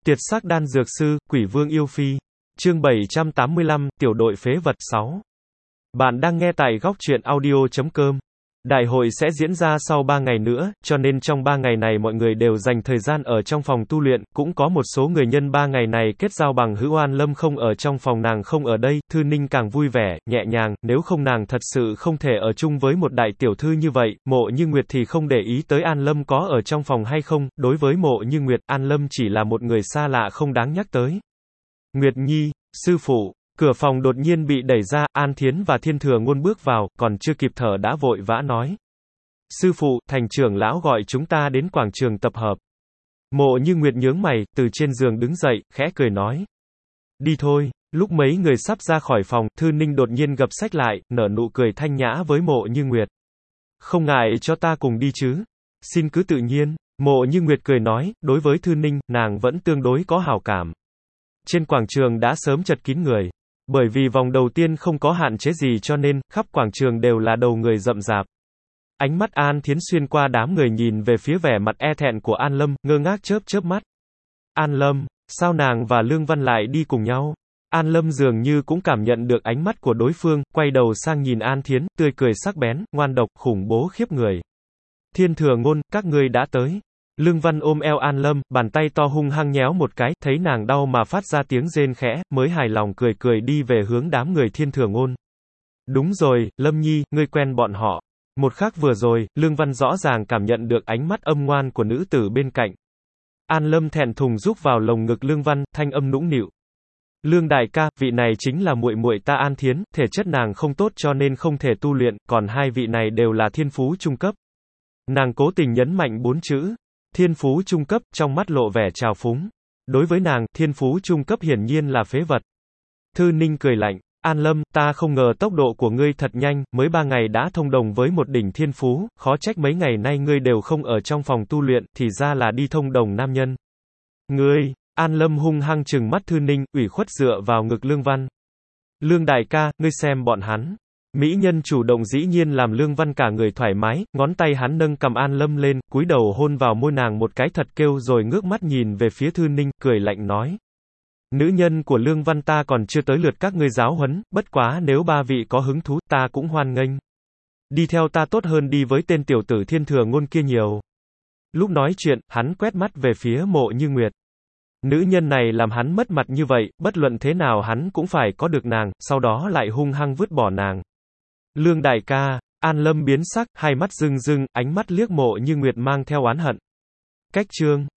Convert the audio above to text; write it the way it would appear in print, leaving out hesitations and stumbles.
Tiệt sắc đan dược sư, quỷ vương yêu phi. Chương 785, tiểu đội phế vật 6. Bạn đang nghe tại góc truyện audio.com. Đại hội sẽ diễn ra sau 3 ngày nữa, cho nên trong 3 ngày này mọi người đều dành thời gian ở trong phòng tu luyện, cũng có một số người nhân 3 ngày này kết giao bằng hữu. An Lâm không ở trong phòng, nàng không ở đây, Thư Ninh càng vui vẻ, nhẹ nhàng, nếu không nàng thật sự không thể ở chung với một đại tiểu thư như vậy. Mộ Như Nguyệt thì không để ý tới An Lâm có ở trong phòng hay không, đối với Mộ Như Nguyệt, An Lâm chỉ là một người xa lạ không đáng nhắc tới. Nguyệt Nhi, sư phụ. Cửa phòng đột nhiên bị đẩy ra, An Thiến và Thiên Thừa Ngôn bước vào, còn chưa kịp thở đã vội vã nói. Sư phụ, thành trưởng lão gọi chúng ta đến quảng trường tập hợp. Mộ Như Nguyệt nhướng mày, từ trên giường đứng dậy, khẽ cười nói. Đi thôi. Lúc mấy người sắp ra khỏi phòng, Thư Ninh đột nhiên gập sách lại, nở nụ cười thanh nhã với Mộ Như Nguyệt. Không ngại cho ta cùng đi chứ? Xin cứ tự nhiên. Mộ Như Nguyệt cười nói, đối với Thư Ninh, nàng vẫn tương đối có hảo cảm. Trên quảng trường đã sớm chật kín người. Bởi vì vòng đầu tiên không có hạn chế gì cho nên, khắp quảng trường đều là đầu người rậm rạp. Ánh mắt An Thiến xuyên qua đám người nhìn về phía vẻ mặt e thẹn của An Lâm, ngơ ngác chớp mắt. An Lâm, sao nàng và Lương Văn lại đi cùng nhau? An Lâm dường như cũng cảm nhận được ánh mắt của đối phương, quay đầu sang nhìn An Thiến, tươi cười sắc bén, ngoan độc, khủng bố khiếp người. Thiên Thừa Ngôn, các ngươi đã tới. Lương Văn ôm eo An Lâm, bàn tay to hung hăng nhéo một cái, thấy nàng đau mà phát ra tiếng rên khẽ, mới hài lòng cười đi về hướng đám người Thiên Thừa Ngôn. Đúng rồi, Lâm Nhi, ngươi quen bọn họ. Một khắc vừa rồi, Lương Văn rõ ràng cảm nhận được ánh mắt âm ngoan của nữ tử bên cạnh. An Lâm thẹn thùng rúc vào lồng ngực Lương Văn, thanh âm nũng nịu. Lương đại ca, vị này chính là muội muội ta An Thiến, thể chất nàng không tốt cho nên không thể tu luyện, còn hai vị này đều là thiên phú trung cấp. Nàng cố tình nhấn mạnh 4 chữ. Thiên phú trung cấp, trong mắt lộ vẻ trào phúng. Đối với nàng, thiên phú trung cấp hiển nhiên là phế vật. Thư Ninh cười lạnh. An Lâm, ta không ngờ tốc độ của ngươi thật nhanh, mới 3 ngày đã thông đồng với một đỉnh thiên phú, khó trách mấy ngày nay ngươi đều không ở trong phòng tu luyện, thì ra là đi thông đồng nam nhân. Ngươi, An Lâm hung hăng trừng mắt Thư Ninh, ủy khuất dựa vào ngực Lương Văn. Lương đại ca, ngươi xem bọn hắn. Mỹ nhân chủ động dĩ nhiên làm Lương Văn cả người thoải mái, ngón tay hắn nâng cầm An Lâm lên, cúi đầu hôn vào môi nàng một cái thật kêu rồi ngước mắt nhìn về phía Thư Ninh, cười lạnh nói. Nữ nhân của Lương Văn ta còn chưa tới lượt các ngươi giáo huấn, bất quá nếu ba vị có hứng thú, ta cũng hoan nghênh. Đi theo ta tốt hơn đi với tên tiểu tử Thiên Thừa Ngôn kia nhiều. Lúc nói chuyện, hắn quét mắt về phía Mộ Như Nguyệt. Nữ nhân này làm hắn mất mặt như vậy, bất luận thế nào hắn cũng phải có được nàng, sau đó lại hung hăng vứt bỏ nàng. Lương đại ca, An Lâm biến sắc, hai mắt rưng rưng, ánh mắt liếc Mộ Như Nguyệt mang theo oán hận. Cách chương